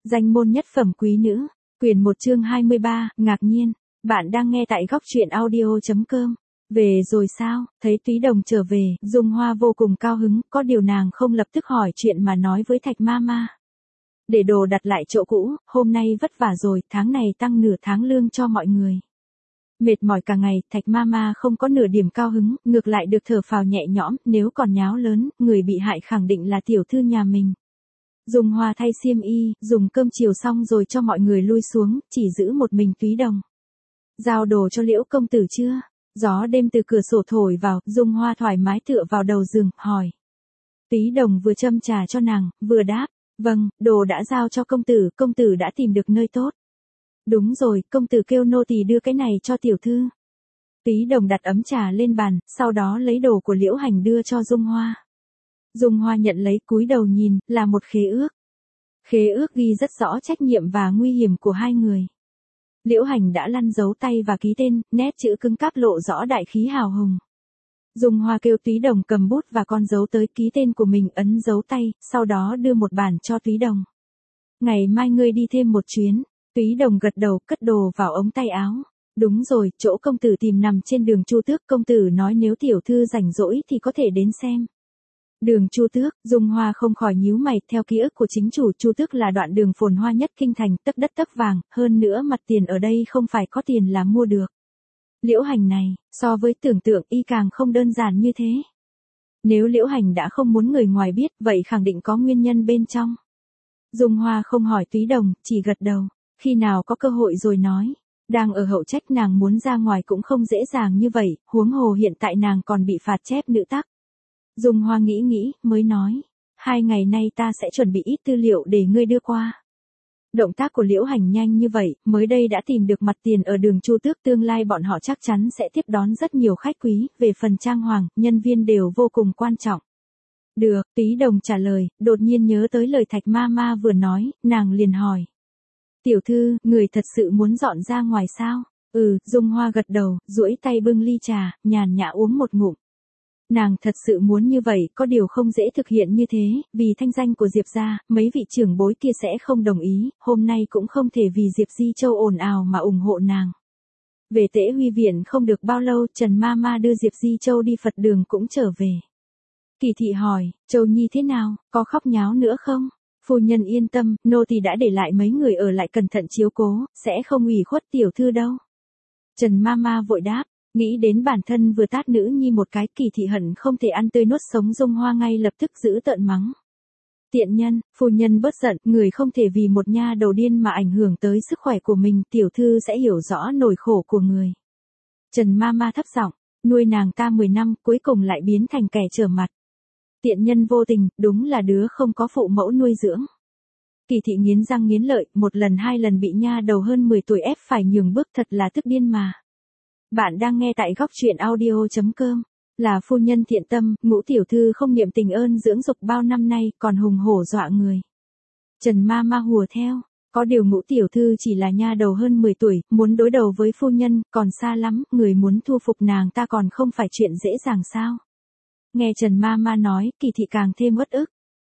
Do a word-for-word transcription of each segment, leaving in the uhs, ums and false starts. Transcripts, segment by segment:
Danh môn nhất phẩm quý nữ, quyển một chương hai mươi ba, ngạc nhiên, bạn đang nghe tại góc truyện audio chấm com. Về rồi sao, thấy Túy Đồng trở về, Dung Hoa vô cùng cao hứng, có điều nàng không lập tức hỏi chuyện mà nói với Thạch Mama. Để đồ đặt lại chỗ cũ, hôm nay vất vả rồi, tháng này tăng nửa tháng lương cho mọi người. Mệt mỏi cả ngày, Thạch Mama không có nửa điểm cao hứng, ngược lại được thở phào nhẹ nhõm, nếu còn nháo lớn, người bị hại khẳng định là tiểu thư nhà mình. Dung Hoa thay xiêm y, dùng cơm chiều xong rồi cho mọi người lui xuống, chỉ giữ một mình Túy Đồng. Giao đồ cho Liễu công tử chưa? Gió đêm từ cửa sổ thổi vào, Dung Hoa thoải mái tựa vào đầu giường, hỏi. Túy Đồng vừa châm trà cho nàng, vừa đáp, vâng, đồ đã giao cho công tử, công tử đã tìm được nơi tốt. Đúng rồi, công tử kêu nô tỳ đưa cái này cho tiểu thư. Túy Đồng đặt ấm trà lên bàn, sau đó lấy đồ của Liễu Hành đưa cho Dung Hoa. Dung Hoa nhận lấy, cúi đầu nhìn, là một khế ước. Khế ước ghi rất rõ trách nhiệm và nguy hiểm của hai người. Liễu Hành đã lăn dấu tay và ký tên, nét chữ cứng cáp lộ rõ đại khí hào hùng. Dung Hoa kêu Túy Đồng cầm bút và con dấu tới ký tên của mình, ấn dấu tay, sau đó đưa một bản cho Túy Đồng. Ngày mai ngươi đi thêm một chuyến. Túy Đồng gật đầu, cất đồ vào ống tay áo. Đúng rồi, chỗ công tử tìm nằm trên đường Chu Tước, công tử nói nếu tiểu thư rảnh rỗi thì có thể đến xem. Đường Chu Tước, Dung Hoa không khỏi nhíu mày, theo ký ức của chính chủ, Chu Tước là đoạn đường phồn hoa nhất kinh thành, tấc đất tấc vàng, hơn nữa mặt tiền ở đây không phải có tiền là mua được. Liễu Hành này, so với tưởng tượng y càng không đơn giản như thế. Nếu Liễu Hành đã không muốn người ngoài biết, vậy khẳng định có nguyên nhân bên trong. Dung Hoa không hỏi Túy Đồng, chỉ gật đầu, khi nào có cơ hội rồi nói. Đang ở hậu trách nàng muốn ra ngoài cũng không dễ dàng như vậy, huống hồ hiện tại nàng còn bị phạt chép nữ tắc. Dung Hoa nghĩ nghĩ, mới nói, hai ngày nay ta sẽ chuẩn bị ít tư liệu để ngươi đưa qua. Động tác của Liễu Hành nhanh như vậy, mới đây đã tìm được mặt tiền ở đường Chu Tước, tương lai bọn họ chắc chắn sẽ tiếp đón rất nhiều khách quý, về phần trang hoàng, nhân viên đều vô cùng quan trọng. Được, Túy Đồng trả lời, đột nhiên nhớ tới lời Thạch Mama vừa nói, nàng liền hỏi. Tiểu thư, người thật sự muốn dọn ra ngoài sao? Ừ, Dung Hoa gật đầu, duỗi tay bưng ly trà, nhàn nhã uống một ngụm. Nàng thật sự muốn như vậy, có điều không dễ thực hiện như thế, vì thanh danh của Diệp gia, mấy vị trưởng bối kia sẽ không đồng ý, hôm nay cũng không thể vì Diệp Di Châu ồn ào mà ủng hộ nàng. Về Tễ Huy viện không được bao lâu, Trần Mama đưa Diệp Di Châu đi Phật đường cũng trở về. Kỳ thị hỏi, Châu Nhi thế nào, có khóc nháo nữa không? Phu nhân yên tâm, nô tỳ đã để lại mấy người ở lại cẩn thận chiếu cố, sẽ không ủy khuất tiểu thư đâu. Trần Mama vội đáp. Nghĩ đến bản thân vừa tát nữ nhi một cái, Kỳ thị hận không thể ăn tươi nuốt sống Dung Hoa ngay lập tức giữ tợn mắng. Tiện nhân, phu nhân bớt giận, người không thể vì một nha đầu điên mà ảnh hưởng tới sức khỏe của mình, tiểu thư sẽ hiểu rõ nỗi khổ của người. Trần Mama thấp giọng, nuôi nàng ta mười năm, cuối cùng lại biến thành kẻ trở mặt. Tiện nhân vô tình, đúng là đứa không có phụ mẫu nuôi dưỡng. Kỳ thị nghiến răng nghiến lợi, một lần hai lần bị nha đầu hơn mười tuổi ép phải nhường bước, thật là tức điên mà. Bạn đang nghe tại góc truyện audio chấm com. Là phu nhân thiện tâm, Ngũ tiểu thư không niệm tình ơn dưỡng dục bao năm nay, còn hùng hổ dọa người. Trần Mama hùa theo, có điều Ngũ tiểu thư chỉ là nha đầu hơn mười tuổi, muốn đối đầu với phu nhân, còn xa lắm, người muốn thu phục nàng ta còn không phải chuyện dễ dàng sao. Nghe Trần Mama nói, Kỳ thị càng thêm uất ức.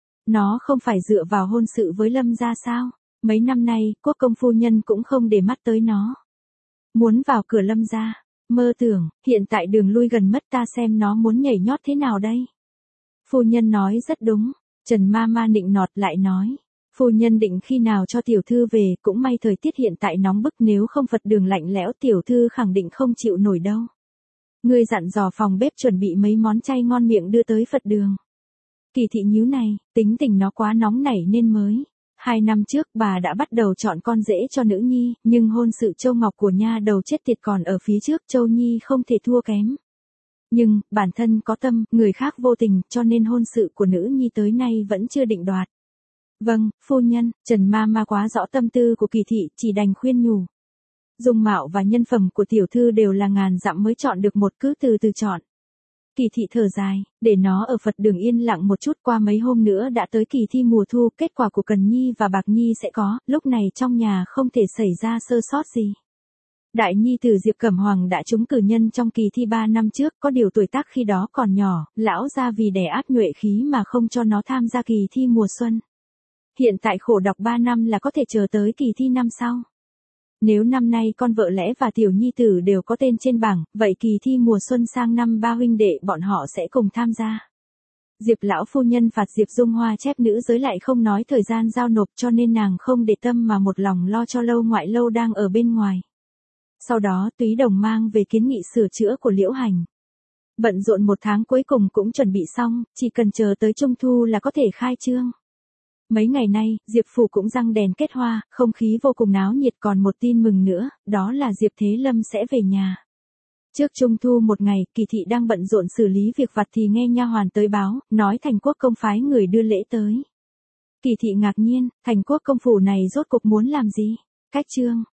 Nó không phải dựa vào hôn sự với Lâm gia sao? Mấy năm nay, quốc công phu nhân cũng không để mắt tới nó. Muốn vào cửa Lâm gia, mơ tưởng, hiện tại đường lui gần mất, ta xem nó muốn nhảy nhót thế nào đây. Phu nhân nói rất đúng, Trần Mama nịnh nọt lại nói. Phu nhân định khi nào cho tiểu thư về, cũng may thời tiết hiện tại nóng bức, nếu không Phật đường lạnh lẽo tiểu thư khẳng định không chịu nổi đâu. Ngươi dặn dò phòng bếp chuẩn bị mấy món chay ngon miệng đưa tới Phật đường. Kỳ thị nhíu này, tính tình nó quá nóng nảy nên mới. Hai năm trước bà đã bắt đầu chọn con rể cho nữ nhi, nhưng hôn sự Châu Ngọc của nha đầu chết tiệt còn ở phía trước, Châu Nhi không thể thua kém. Nhưng, bản thân có tâm, người khác vô tình, cho nên hôn sự của nữ nhi tới nay vẫn chưa định đoạt. Vâng, phu nhân, Trần Mama quá rõ tâm tư của Kỳ thị, chỉ đành khuyên nhủ. Dung mạo và nhân phẩm của tiểu thư đều là ngàn dặm mới chọn được một, cứ từ từ chọn. Kỳ thị thở dài, để nó ở Phật đường yên lặng một chút, qua mấy hôm nữa đã tới kỳ thi mùa thu, kết quả của Cần Nhi và Bạc Nhi sẽ có, lúc này trong nhà không thể xảy ra sơ sót gì. Đại nhi tử Diệp Cẩm Hoàng đã trúng cử nhân trong kỳ thi ba năm trước, có điều tuổi tác khi đó còn nhỏ, lão gia vì đè áp nhuệ khí mà không cho nó tham gia kỳ thi mùa xuân. Hiện tại khổ đọc ba năm là có thể chờ tới kỳ thi năm sau. Nếu năm nay con vợ lẽ và tiểu nhi tử đều có tên trên bảng, vậy kỳ thi mùa xuân sang năm ba huynh đệ bọn họ sẽ cùng tham gia. Diệp lão phu nhân phạt Diệp Dung Hoa chép nữ giới lại không nói thời gian giao nộp, cho nên nàng không để tâm mà một lòng lo cho Lâu Ngoại Lâu đang ở bên ngoài. Sau đó Túy Đồng mang về kiến nghị sửa chữa của Liễu Hành. Bận rộn một tháng cuối cùng cũng chuẩn bị xong, chỉ cần chờ tới Trung Thu là có thể khai trương. Mấy ngày nay, Diệp phủ cũng răng đèn kết hoa, không khí vô cùng náo nhiệt, còn một tin mừng nữa, đó là Diệp Thế Lâm sẽ về nhà. Trước Trung Thu một ngày, Kỳ thị đang bận rộn xử lý việc vặt thì nghe nha hoàn tới báo, nói Thành Quốc công phái người đưa lễ tới. Kỳ thị ngạc nhiên, Thành Quốc công phủ này rốt cuộc muốn làm gì? Cách chương